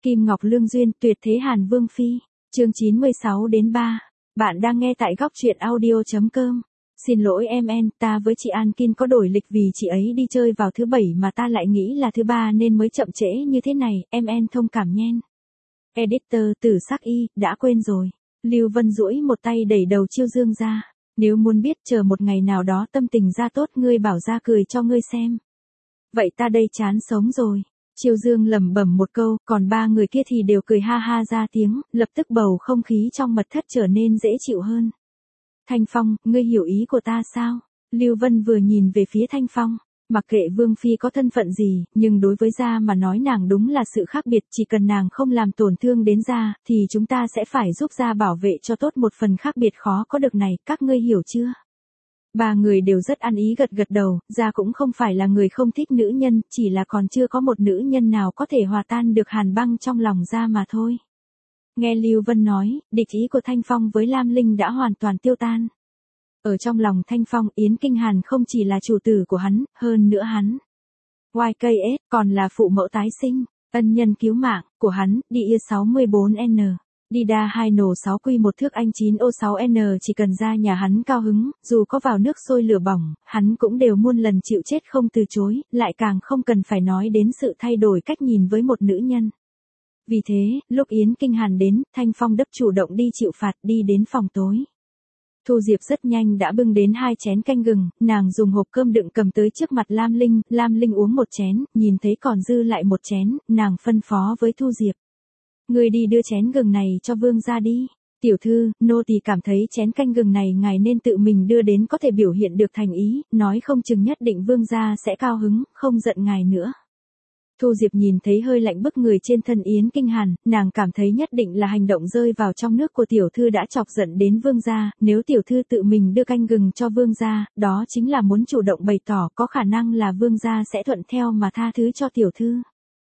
Kim Ngọc Lương Duyên, tuyệt thế Hàn Vương Phi, chương 96-3. Bạn đang nghe tại góc truyện audio.com. Xin lỗi em, ta với chị An Kin có đổi lịch vì chị ấy đi chơi vào thứ bảy mà ta lại nghĩ là thứ ba nên mới chậm trễ như thế này, em thông cảm nhen. Editor Tử Sắc Y, đã quên rồi. Lưu Vân duỗi một tay đẩy đầu Chiêu Dương ra. Nếu muốn biết chờ một ngày nào đó tâm tình ra tốt ngươi bảo ra cười cho ngươi xem. Vậy ta đây chán sống rồi. Chiêu Dương lẩm bẩm một câu, còn ba người kia thì đều cười ha ha ra tiếng, lập tức bầu không khí trong mật thất trở nên dễ chịu hơn. Thanh Phong, ngươi hiểu ý của ta sao? Lưu Vân vừa nhìn về phía Thanh Phong, mặc kệ Vương Phi có thân phận gì, nhưng đối với gia mà nói nàng đúng là sự khác biệt, chỉ cần nàng không làm tổn thương đến gia, thì chúng ta sẽ phải giúp gia bảo vệ cho tốt một phần khác biệt khó có được này, các ngươi hiểu chưa? Ba người đều rất ăn ý gật gật đầu, gia cũng không phải là người không thích nữ nhân, chỉ là còn chưa có một nữ nhân nào có thể hòa tan được hàn băng trong lòng gia mà thôi. Nghe Lưu Vân nói, địch ý của Thanh Phong với Lam Linh đã hoàn toàn tiêu tan. Ở trong lòng Thanh Phong, Yến Kinh Hàn không chỉ là chủ tử của hắn, hơn nữa hắn. YKS, còn là phụ mẫu tái sinh, ân nhân cứu mạng, của hắn, Địa 64N. Đi đa 2 nổ 6 quy một thước anh 9O6N chỉ cần ra nhà hắn cao hứng, dù có vào nước sôi lửa bỏng, hắn cũng đều muôn lần chịu chết không từ chối, lại càng không cần phải nói đến sự thay đổi cách nhìn với một nữ nhân. Vì thế, lúc Yến Kinh Hàn đến, Thanh Phong đấp chủ động đi chịu phạt đi đến phòng tối. Thu Diệp rất nhanh đã bưng đến 2 chén canh gừng, nàng dùng hộp cơm đựng cầm tới trước mặt Lam Linh uống một chén, nhìn thấy còn dư lại một chén, nàng phân phó với Thu Diệp. Người đi đưa chén gừng này cho vương gia đi. Tiểu thư, nô tỳ cảm thấy chén canh gừng này ngài nên tự mình đưa đến có thể biểu hiện được thành ý, nói không chừng nhất định vương gia sẽ cao hứng, không giận ngài nữa. Thu Diệp nhìn thấy hơi lạnh bức người trên thân Yến Kinh Hàn, nàng cảm thấy nhất định là hành động rơi vào trong nước của tiểu thư đã chọc giận đến vương gia, nếu tiểu thư tự mình đưa canh gừng cho vương gia, đó chính là muốn chủ động bày tỏ có khả năng là vương gia sẽ thuận theo mà tha thứ cho tiểu thư.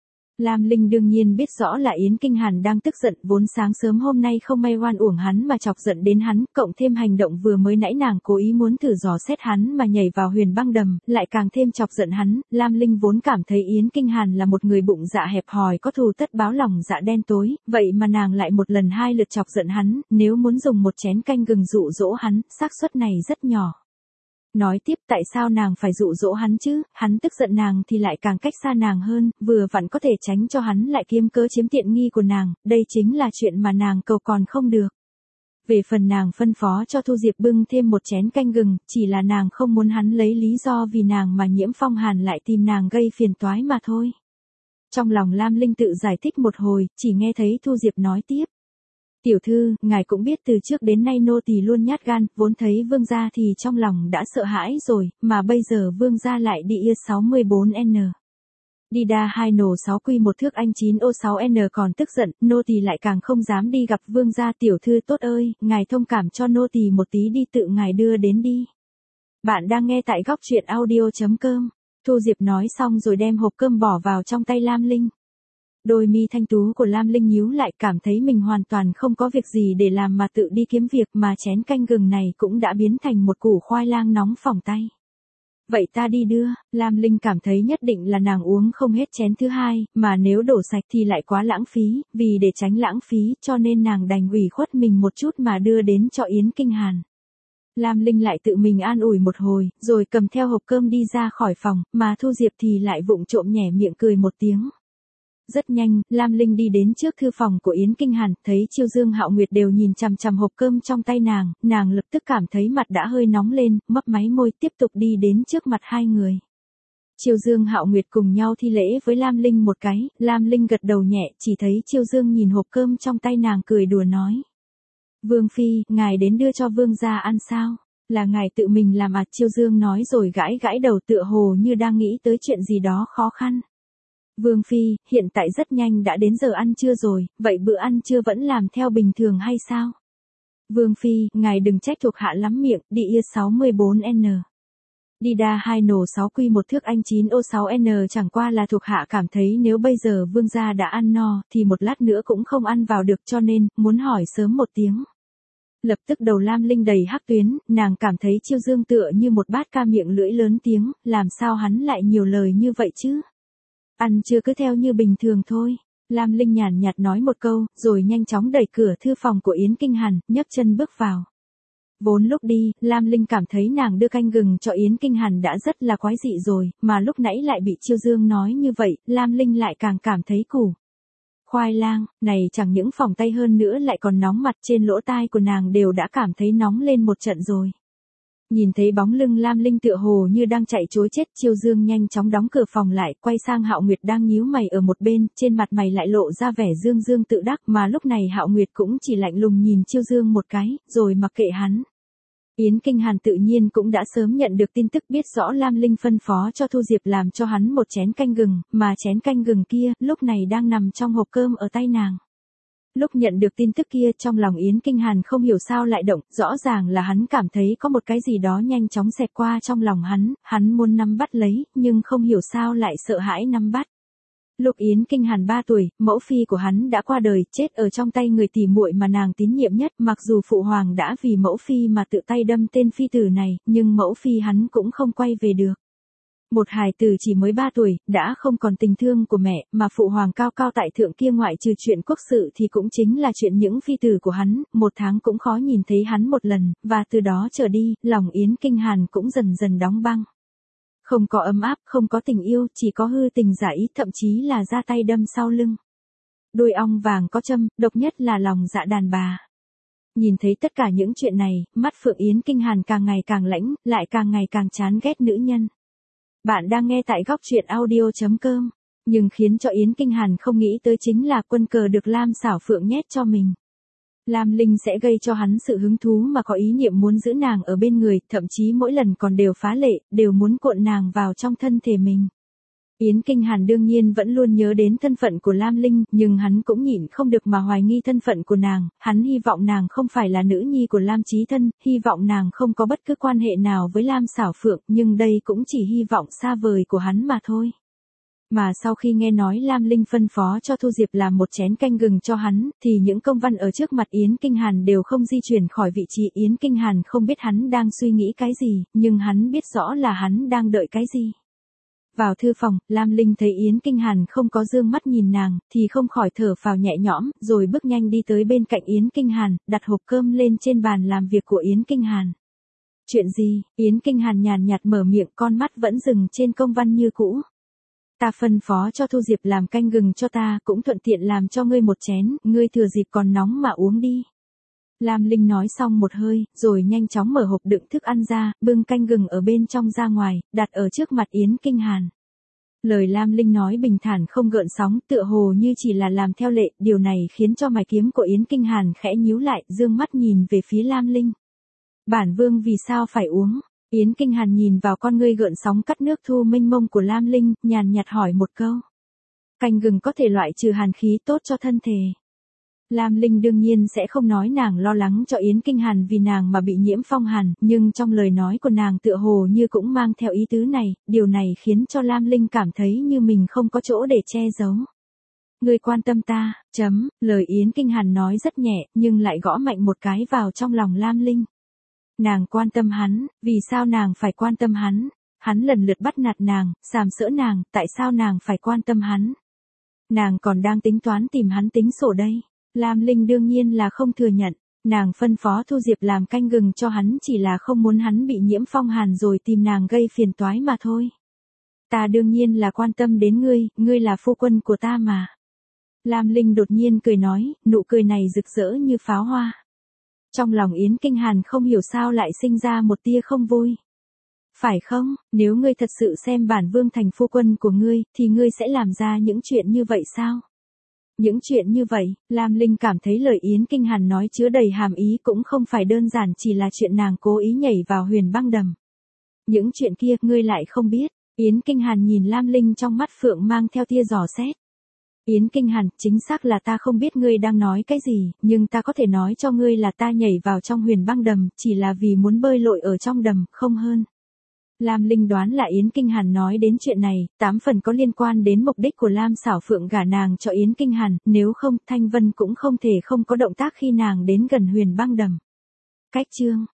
Lam Linh đương nhiên biết rõ là Yến Kinh Hàn đang tức giận, vốn sáng sớm hôm nay không may oan uổng hắn mà chọc giận đến hắn, cộng thêm hành động vừa mới nãy nàng cố ý muốn thử dò xét hắn mà nhảy vào huyền băng đầm, lại càng thêm chọc giận hắn. Lam Linh vốn cảm thấy Yến Kinh Hàn là một người bụng dạ hẹp hòi có thù tất báo lòng dạ đen tối, vậy mà nàng lại một lần hai lượt chọc giận hắn, nếu muốn dùng một chén canh gừng dụ dỗ hắn, xác suất này rất nhỏ. Nói tiếp tại sao nàng phải dụ dỗ hắn chứ, hắn tức giận nàng thì lại càng cách xa nàng hơn, vừa vặn có thể tránh cho hắn lại kiêm cớ chiếm tiện nghi của nàng, đây chính là chuyện mà nàng cầu còn không được. Về phần nàng phân phó cho Thu Diệp bưng thêm một chén canh gừng, chỉ là nàng không muốn hắn lấy lý do vì nàng mà Nhiễm Phong Hàn lại tìm nàng gây phiền toái mà thôi. Trong lòng Lam Linh tự giải thích một hồi, chỉ nghe thấy Thu Diệp nói tiếp. Tiểu thư, ngài cũng biết từ trước đến nay nô tỳ luôn nhát gan, vốn thấy vương gia thì trong lòng đã sợ hãi rồi, mà bây giờ vương gia lại Địa 64N. Đi đa 2 nổ 6 quy một thước anh 9O6N còn tức giận, nô tỳ lại càng không dám đi gặp vương gia. Tiểu thư tốt ơi, ngài thông cảm cho nô tỳ một tí đi, tự ngài đưa đến đi. Bạn đang nghe tại góc truyện audio.com. Thu Diệp nói xong rồi đem hộp cơm bỏ vào trong tay Lam Linh. Đôi mi thanh tú của Lam Linh nhíu lại, cảm thấy mình hoàn toàn không có việc gì để làm mà tự đi kiếm việc, mà chén canh gừng này cũng đã biến thành một củ khoai lang nóng phỏng tay. Vậy ta đi đưa, Lam Linh cảm thấy nhất định là nàng uống không hết chén thứ hai, mà nếu đổ sạch thì lại quá lãng phí, vì để tránh lãng phí cho nên nàng đành ủy khuất mình một chút mà đưa đến cho Yến Kinh Hàn. Lam Linh lại tự mình an ủi một hồi, rồi cầm theo hộp cơm đi ra khỏi phòng, mà Thu Diệp thì lại vụng trộm nhẻ miệng cười một tiếng. Rất nhanh, Lam Linh đi đến trước thư phòng của Yến Kinh Hàn, thấy Chiêu Dương Hạo Nguyệt đều nhìn chằm chằm hộp cơm trong tay nàng lập tức cảm thấy mặt đã hơi nóng lên, mấp máy môi tiếp tục đi đến trước mặt hai người. Chiêu Dương Hạo Nguyệt cùng nhau thi lễ với Lam Linh một cái, Lam Linh gật đầu nhẹ, chỉ thấy Chiêu Dương nhìn hộp cơm trong tay nàng cười đùa nói. Vương Phi, ngài đến đưa cho vương gia ăn sao? Là ngài tự mình làm à? Chiêu Dương nói rồi gãi đầu tựa hồ như đang nghĩ tới chuyện gì đó khó khăn. Vương Phi, hiện tại rất nhanh đã đến giờ ăn trưa rồi, vậy bữa ăn trưa vẫn làm theo bình thường hay sao? Vương Phi, ngài đừng trách thuộc hạ lắm miệng, Địa 64N. Đi đa 2 nổ 6 quy một thước anh 9O6N chẳng qua là thuộc hạ cảm thấy nếu bây giờ vương gia đã ăn no, thì một lát nữa cũng không ăn vào được cho nên, muốn hỏi sớm một tiếng. Lập tức đầu Lam Linh đầy hắc tuyến, nàng cảm thấy Chiêu Dương tựa như một bát ca miệng lưỡi lớn tiếng, làm sao hắn lại nhiều lời như vậy chứ? Ăn chưa cứ theo như bình thường thôi. Lam Linh nhàn nhạt nói một câu, rồi nhanh chóng đẩy cửa thư phòng của Yến Kinh Hàn, nhấc chân bước vào. Vốn lúc đi, Lam Linh cảm thấy nàng đưa canh gừng cho Yến Kinh Hàn đã rất là quái dị rồi, mà lúc nãy lại bị Chiêu Dương nói như vậy, Lam Linh lại càng cảm thấy củ khoai lang, này chẳng những phỏng tay hơn nữa lại còn nóng mặt, trên lỗ tai của nàng đều đã cảm thấy nóng lên một trận rồi. Nhìn thấy bóng lưng Lam Linh tựa hồ như đang chạy trối chết, Chiêu Dương nhanh chóng đóng cửa phòng lại, quay sang Hạo Nguyệt đang nhíu mày ở một bên, trên mặt mày lại lộ ra vẻ dương dương tự đắc, mà lúc này Hạo Nguyệt cũng chỉ lạnh lùng nhìn Chiêu Dương một cái, rồi mặc kệ hắn. Yến Kinh Hàn tự nhiên cũng đã sớm nhận được tin tức, biết rõ Lam Linh phân phó cho Thu Diệp làm cho hắn một chén canh gừng, mà chén canh gừng kia, lúc này đang nằm trong hộp cơm ở tay nàng. Lúc nhận được tin tức kia, trong lòng Yến Kinh Hàn không hiểu sao lại động, rõ ràng là hắn cảm thấy có một cái gì đó nhanh chóng xẹt qua trong lòng hắn muốn nắm bắt lấy, nhưng không hiểu sao lại sợ hãi nắm bắt. Lúc Yến Kinh Hàn 3 tuổi, mẫu phi của hắn đã qua đời, chết ở trong tay người tỉ muội mà nàng tín nhiệm nhất, mặc dù phụ hoàng đã vì mẫu phi mà tự tay đâm tên phi tử này, nhưng mẫu phi hắn cũng không quay về được. Một hài tử chỉ mới 3 tuổi, đã không còn tình thương của mẹ, mà phụ hoàng cao cao tại thượng kia ngoại trừ chuyện quốc sự thì cũng chính là chuyện những phi tử của hắn, một tháng cũng khó nhìn thấy hắn một lần, và từ đó trở đi, lòng Yến Kinh Hàn cũng dần dần đóng băng. Không có ấm áp, không có tình yêu, chỉ có hư tình giả ý, thậm chí là ra tay đâm sau lưng. Đuôi ong vàng có châm, độc nhất là lòng dạ đàn bà. Nhìn thấy tất cả những chuyện này, mắt Phượng Yến Kinh Hàn càng ngày càng lãnh, lại càng ngày càng chán ghét nữ nhân. Bạn đang nghe tại góc truyện audio.com, nhưng khiến cho Yến Kinh Hàn không nghĩ tới chính là quân cờ được Lam Xảo Phượng nhét cho mình. Lam Linh sẽ gây cho hắn sự hứng thú mà có ý niệm muốn giữ nàng ở bên người, thậm chí mỗi lần còn đều phá lệ, đều muốn cuộn nàng vào trong thân thể mình. Yến Kinh Hàn đương nhiên vẫn luôn nhớ đến thân phận của Lam Linh, nhưng hắn cũng nhịn không được mà hoài nghi thân phận của nàng, hắn hy vọng nàng không phải là nữ nhi của Lam Chí Thân, hy vọng nàng không có bất cứ quan hệ nào với Lam Xảo Phượng, nhưng đây cũng chỉ hy vọng xa vời của hắn mà thôi. Mà sau khi nghe nói Lam Linh phân phó cho Thu Diệp làm một chén canh gừng cho hắn, thì những công văn ở trước mặt Yến Kinh Hàn đều không di chuyển khỏi vị trí. Yến Kinh Hàn không biết hắn đang suy nghĩ cái gì, nhưng hắn biết rõ là hắn đang đợi cái gì. Vào thư phòng, Lam Linh thấy Yến Kinh Hàn không có dương mắt nhìn nàng, thì không khỏi thở phào nhẹ nhõm, rồi bước nhanh đi tới bên cạnh Yến Kinh Hàn, đặt hộp cơm lên trên bàn làm việc của Yến Kinh Hàn. Chuyện gì? Yến Kinh Hàn nhàn nhạt mở miệng, con mắt vẫn dừng trên công văn như cũ. Ta phân phó cho Thu Diệp làm canh gừng cho ta, cũng thuận tiện làm cho ngươi một chén, ngươi thừa dịp còn nóng mà uống đi. Lam Linh nói xong một hơi, rồi nhanh chóng mở hộp đựng thức ăn ra, bưng canh gừng ở bên trong ra ngoài, đặt ở trước mặt Yến Kinh Hàn. Lời Lam Linh nói bình thản không gợn sóng, tựa hồ như chỉ là làm theo lệ, điều này khiến cho mày kiếm của Yến Kinh Hàn khẽ nhíu lại, dương mắt nhìn về phía Lam Linh. Bản vương vì sao phải uống? Yến Kinh Hàn nhìn vào con ngươi gợn sóng cắt nước thu mênh mông của Lam Linh, nhàn nhạt hỏi một câu. Canh gừng có thể loại trừ hàn khí, tốt cho thân thể. Lam Linh đương nhiên sẽ không nói nàng lo lắng cho Yến Kinh Hàn vì nàng mà bị nhiễm phong hàn, nhưng trong lời nói của nàng tựa hồ như cũng mang theo ý tứ này, điều này khiến cho Lam Linh cảm thấy như mình không có chỗ để che giấu. Ngươi quan tâm ta, lời Yến Kinh Hàn nói rất nhẹ, nhưng lại gõ mạnh một cái vào trong lòng Lam Linh. Nàng quan tâm hắn, vì sao nàng phải quan tâm hắn? Hắn lần lượt bắt nạt nàng, sàm sỡ nàng, tại sao nàng phải quan tâm hắn? Nàng còn đang tính toán tìm hắn tính sổ đây. Lam Linh đương nhiên là không thừa nhận, nàng phân phó Thu Diệp làm canh gừng cho hắn chỉ là không muốn hắn bị nhiễm phong hàn rồi tìm nàng gây phiền toái mà thôi. Ta đương nhiên là quan tâm đến ngươi là phu quân của ta mà. Lam Linh đột nhiên cười nói, nụ cười này rực rỡ như pháo hoa. Trong lòng Yến Kinh Hàn không hiểu sao lại sinh ra một tia không vui. Phải không, nếu ngươi thật sự xem bản vương thành phu quân của ngươi, thì ngươi sẽ làm ra những chuyện như vậy sao? Những chuyện như vậy, Lam Linh cảm thấy lời Yến Kinh Hàn nói chứa đầy hàm ý cũng không phải đơn giản chỉ là chuyện nàng cố ý nhảy vào huyền băng đầm. Những chuyện kia, ngươi lại không biết. Yến Kinh Hàn nhìn Lam Linh trong mắt phượng mang theo tia dò xét. Yến Kinh Hàn, chính xác là ta không biết ngươi đang nói cái gì, nhưng ta có thể nói cho ngươi là ta nhảy vào trong huyền băng đầm, chỉ là vì muốn bơi lội ở trong đầm, không hơn. Lam Linh đoán là Yến Kinh Hàn nói đến chuyện này, 8 phần có liên quan đến mục đích của Lam Xảo Phượng gả nàng cho Yến Kinh Hàn, nếu không, Thanh Vân cũng không thể không có động tác khi nàng đến gần huyền băng đầm. Cách chương